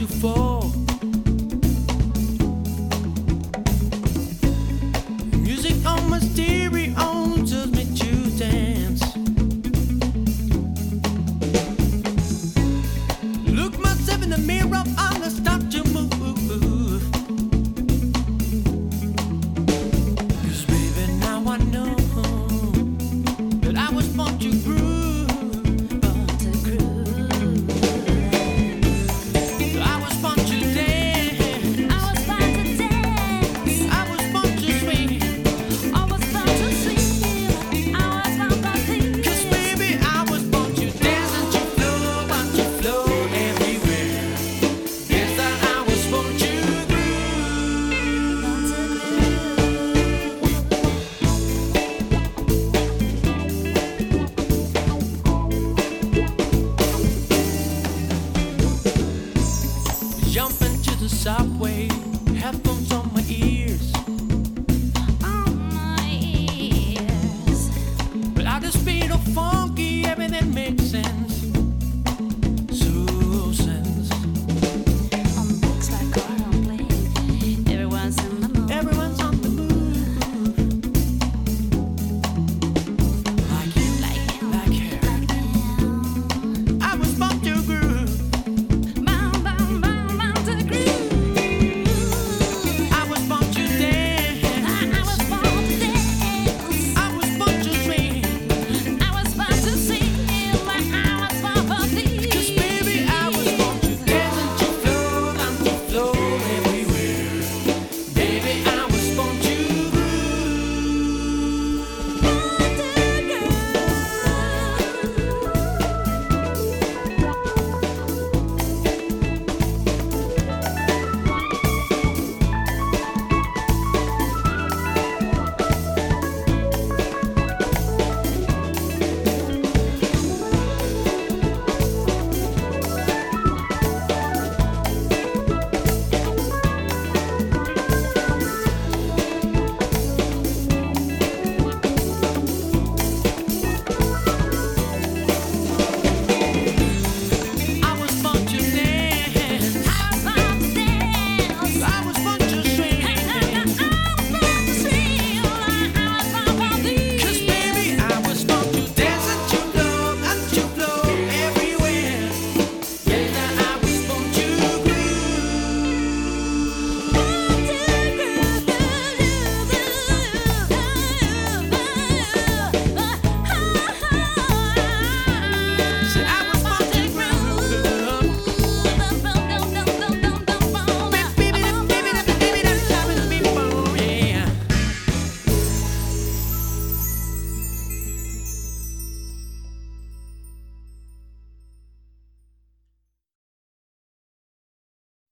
to fall. Music on my stereo tells me to dance. Look myself in the mirror, I'm gonna stop to move. 'Cause baby, now I know that I was born to groove. I was born to dance. I was born to dance. I was born to swing. I was born to swing. I was born to sing. 'Cause baby, I was born to dance and to flow everywhere. Yes, I was born to jump into the subway, headphones on my ears. But at the speed of funky, everything